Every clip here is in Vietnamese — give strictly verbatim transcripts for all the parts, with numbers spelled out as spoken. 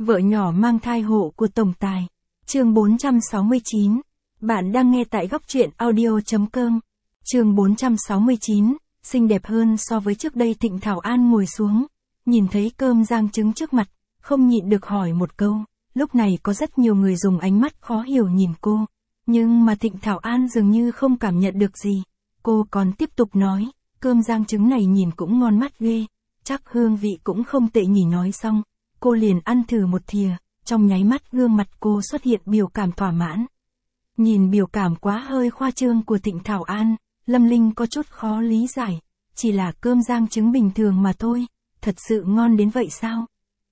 Vợ nhỏ mang thai hộ của tổng tài. Chương bốn trăm sáu mươi chín. Bạn đang nghe tại góc truyện audio.com. Chương bốn trăm sáu mươi chín. Xinh đẹp hơn so với trước đây. Thịnh Thảo An ngồi xuống, nhìn thấy cơm rang trứng trước mặt, không nhịn được hỏi một câu. Lúc này có rất nhiều người dùng ánh mắt khó hiểu nhìn cô, nhưng mà Thịnh Thảo An dường như không cảm nhận được gì. Cô còn tiếp tục nói, cơm rang trứng này nhìn cũng ngon mắt ghê, chắc hương vị cũng không tệ nhỉ. Nói xong, cô liền ăn thử một thìa, trong nháy mắt gương mặt cô xuất hiện biểu cảm thỏa mãn. Nhìn biểu cảm quá hơi khoa trương của Thịnh Thảo An, Lâm Linh có chút khó lý giải, chỉ là cơm rang trứng bình thường mà thôi, thật sự ngon đến vậy sao?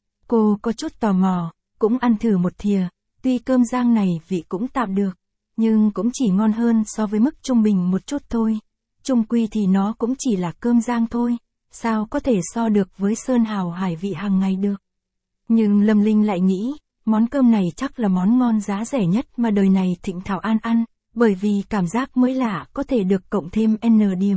Cô có chút tò mò, cũng ăn thử một thìa, tuy cơm rang này vị cũng tạm được, nhưng cũng chỉ ngon hơn so với mức trung bình một chút thôi. Chung quy thì nó cũng chỉ là cơm rang thôi, sao có thể so được với sơn hào hải vị hàng ngày được. Nhưng Lâm Linh lại nghĩ, món cơm này chắc là món ngon giá rẻ nhất mà đời này Thịnh Thảo An ăn, bởi vì cảm giác mới lạ có thể được cộng thêm N điểm.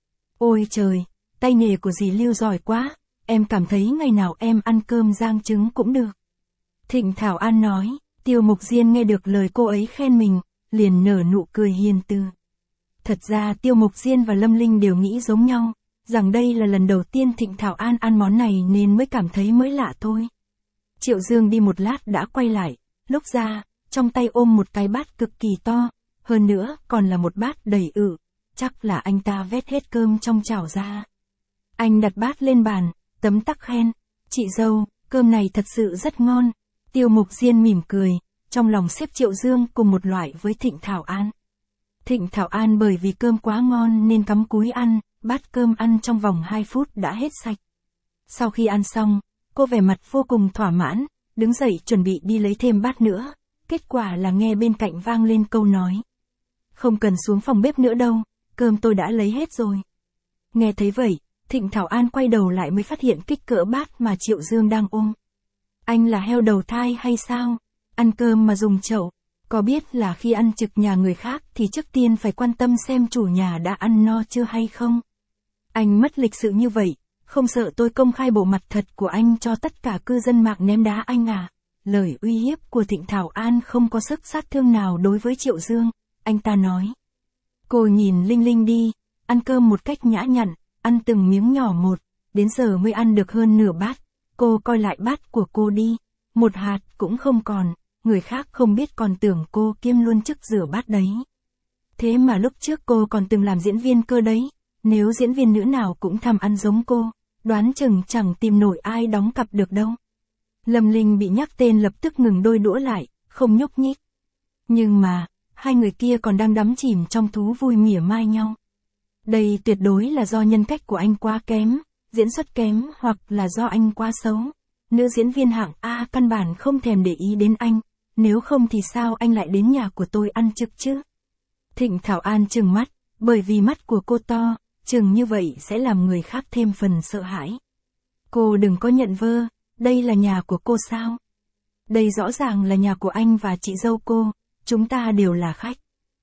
Ôi trời, tay nghề của dì Lưu giỏi quá, em cảm thấy ngày nào em ăn cơm rang trứng cũng được. Thịnh Thảo An nói. Tiêu Mục Diên nghe được lời cô ấy khen mình, liền nở nụ cười hiền từ. Thật ra Tiêu Mục Diên và Lâm Linh đều nghĩ giống nhau, rằng đây là lần đầu tiên Thịnh Thảo An ăn món này nên mới cảm thấy mới lạ thôi. Triệu Dương đi một lát đã quay lại, lúc ra, trong tay ôm một cái bát cực kỳ to, hơn nữa còn là một bát đầy ự, chắc là anh ta vét hết cơm trong chảo ra. Anh đặt bát lên bàn, tấm tắc khen, chị dâu, cơm này thật sự rất ngon. Tiêu Mục Diên mỉm cười, trong lòng xếp Triệu Dương cùng một loại với Thịnh Thảo An. Thịnh Thảo An bởi vì cơm quá ngon nên cắm cúi ăn, bát cơm ăn trong vòng hai phút đã hết sạch. Sau khi ăn xong, cô vẻ mặt vô cùng thỏa mãn, đứng dậy chuẩn bị đi lấy thêm bát nữa, kết quả là nghe bên cạnh vang lên câu nói. Không cần xuống phòng bếp nữa đâu, cơm tôi đã lấy hết rồi. Nghe thấy vậy, Thịnh Thảo An quay đầu lại mới phát hiện kích cỡ bát mà Triệu Dương đang ôm. Anh là heo đầu thai hay sao? Ăn cơm mà dùng chậu, có biết là khi ăn trực nhà người khác thì trước tiên phải quan tâm xem chủ nhà đã ăn no chưa hay không? Anh mất lịch sự như vậy, không sợ tôi công khai bộ mặt thật của anh cho tất cả cư dân mạng ném đá anh à? Lời uy hiếp của Thịnh Thảo An không có sức sát thương nào đối với Triệu Dương, anh ta nói. Cô nhìn Linh Linh đi, ăn cơm một cách nhã nhặn, ăn từng miếng nhỏ một, đến giờ mới ăn được hơn nửa bát. Cô coi lại bát của cô đi, một hạt cũng không còn, người khác không biết còn tưởng cô kiêm luôn chức rửa bát đấy. Thế mà lúc trước cô còn từng làm diễn viên cơ đấy, nếu diễn viên nữ nào cũng tham ăn giống cô, đoán chừng chẳng tìm nổi ai đóng cặp được đâu. Lâm Linh bị nhắc tên lập tức ngừng đôi đũa lại, không nhúc nhích. Nhưng mà, hai người kia còn đang đắm chìm trong thú vui mỉa mai nhau. Đây tuyệt đối là do nhân cách của anh quá kém, diễn xuất kém hoặc là do anh quá xấu. Nữ diễn viên hạng A căn bản không thèm để ý đến anh, nếu không thì sao anh lại đến nhà của tôi ăn trực chứ? Thịnh Thảo An trừng mắt, bởi vì mắt của cô to, chừng như vậy sẽ làm người khác thêm phần sợ hãi. Cô đừng có nhận vơ, đây là nhà của cô sao? Đây rõ ràng là nhà của anh và chị dâu cô, chúng ta đều là khách.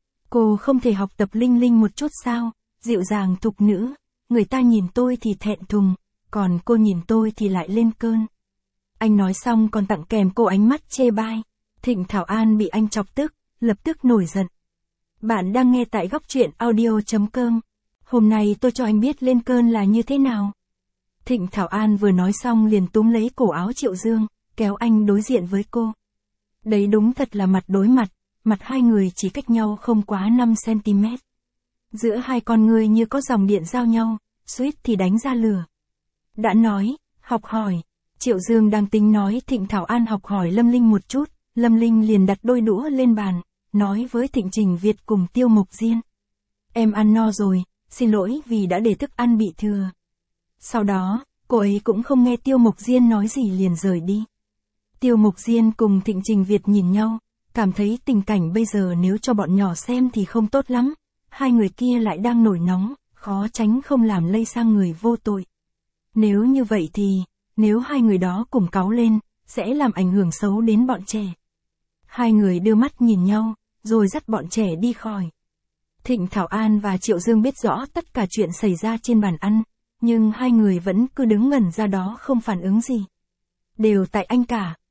Cô không thể học tập Linh Linh một chút sao, dịu dàng thục nữ. Người ta nhìn tôi thì thẹn thùng, còn cô nhìn tôi thì lại lên cơn. Anh nói xong còn tặng kèm cô ánh mắt chê bai. Thịnh Thảo An bị anh chọc tức, lập tức nổi giận. Bạn đang nghe tại góc truyện audio.com. Hôm nay tôi cho anh biết lên cơn là như thế nào. Thịnh Thảo An vừa nói xong liền túm lấy cổ áo Triệu Dương, kéo anh đối diện với cô. Đấy đúng thật là mặt đối mặt, mặt hai người chỉ cách nhau không quá năm xăng ti mét. Giữa hai con người như có dòng điện giao nhau, suýt thì đánh ra lửa. Đã nói, học hỏi. Triệu Dương đang tính nói Thịnh Thảo An học hỏi Lâm Linh một chút, Lâm Linh liền đặt đôi đũa lên bàn, nói với Thịnh Trình Việt cùng Tiêu Mục Diên. Em ăn no rồi, xin lỗi vì đã để thức ăn bị thừa. Sau đó, cô ấy cũng không nghe Tiêu Mục Diên nói gì liền rời đi. Tiêu Mục Diên cùng Thịnh Trình Việt nhìn nhau, cảm thấy tình cảnh bây giờ nếu cho bọn nhỏ xem thì không tốt lắm. Hai người kia lại đang nổi nóng, khó tránh không làm lây sang người vô tội. Nếu như vậy thì, nếu hai người đó cùng cáu lên, sẽ làm ảnh hưởng xấu đến bọn trẻ. Hai người đưa mắt nhìn nhau, rồi dắt bọn trẻ đi khỏi. Thịnh Thảo An và Triệu Dương biết rõ tất cả chuyện xảy ra trên bàn ăn, nhưng hai người vẫn cứ đứng ngẩn ra đó không phản ứng gì. Đều tại anh cả,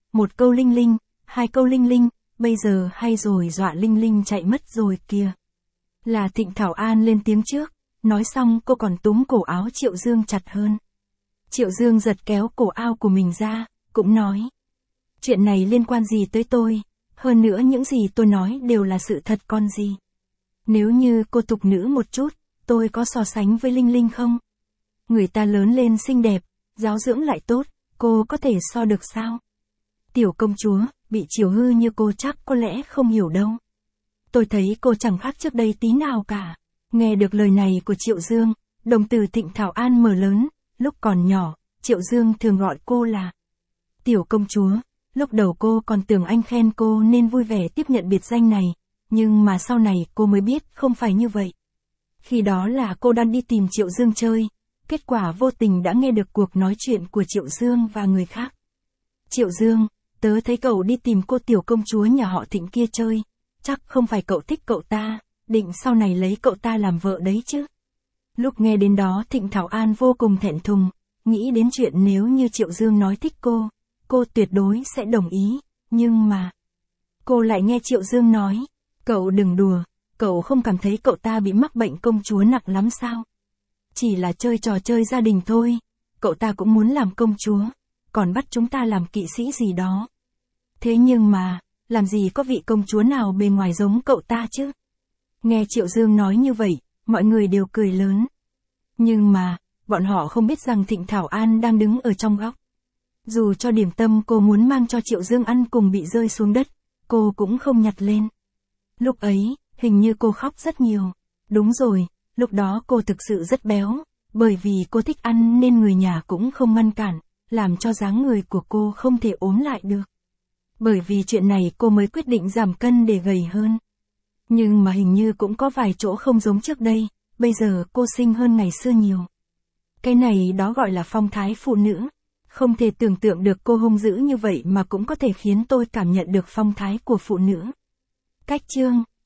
một câu Linh Linh, hai câu Linh Linh, bây giờ hay rồi dọa Linh Linh chạy mất rồi kìa. Là Thịnh Thảo An lên tiếng trước, nói xong cô còn túm cổ áo Triệu Dương chặt hơn. Triệu Dương giật kéo cổ áo của mình ra, cũng nói. Chuyện này liên quan gì tới tôi, hơn nữa những gì tôi nói đều là sự thật con gì. Nếu như cô tục nữ một chút, tôi có so sánh với Linh Linh không? Người ta lớn lên xinh đẹp, giáo dưỡng lại tốt, cô có thể so được sao? Tiểu công chúa, bị chiều hư như cô chắc có lẽ không hiểu đâu. Tôi thấy cô chẳng khác trước đây tí nào cả. Nghe được lời này của Triệu Dương, đồng tử Thịnh Thảo An mở lớn, lúc còn nhỏ, Triệu Dương thường gọi cô là Tiểu công chúa, lúc đầu cô còn tưởng anh khen cô nên vui vẻ tiếp nhận biệt danh này, nhưng mà sau này cô mới biết không phải như vậy. Khi đó là cô đang đi tìm Triệu Dương chơi, kết quả vô tình đã nghe được cuộc nói chuyện của Triệu Dương và người khác. Triệu Dương, tớ thấy cậu đi tìm cô tiểu công chúa nhà họ Thịnh kia chơi, chắc không phải cậu thích cậu ta, định sau này lấy cậu ta làm vợ đấy chứ. Lúc nghe đến đó Thịnh Thảo An vô cùng thẹn thùng, nghĩ đến chuyện nếu như Triệu Dương nói thích cô, cô tuyệt đối sẽ đồng ý, nhưng mà... Cô lại nghe Triệu Dương nói, cậu đừng đùa, cậu không cảm thấy cậu ta bị mắc bệnh công chúa nặng lắm sao? Chỉ là chơi trò chơi gia đình thôi, cậu ta cũng muốn làm công chúa, còn bắt chúng ta làm kỵ sĩ gì đó. Thế nhưng mà, làm gì có vị công chúa nào bề ngoài giống cậu ta chứ? Nghe Triệu Dương nói như vậy, mọi người đều cười lớn. Nhưng mà, bọn họ không biết rằng Thịnh Thảo An đang đứng ở trong góc. Dù cho điểm tâm cô muốn mang cho Triệu Dương ăn cùng bị rơi xuống đất, cô cũng không nhặt lên. Lúc ấy, hình như cô khóc rất nhiều. Đúng rồi, lúc đó cô thực sự rất béo, bởi vì cô thích ăn nên người nhà cũng không ngăn cản, làm cho dáng người của cô không thể ốm lại được. Bởi vì chuyện này cô mới quyết định giảm cân để gầy hơn. Nhưng mà hình như cũng có vài chỗ không giống trước đây, bây giờ cô xinh hơn ngày xưa nhiều. Cái này đó gọi là phong thái phụ nữ. Không thể tưởng tượng được cô hung dữ như vậy mà cũng có thể khiến tôi cảm nhận được phong thái của phụ nữ. Cách chương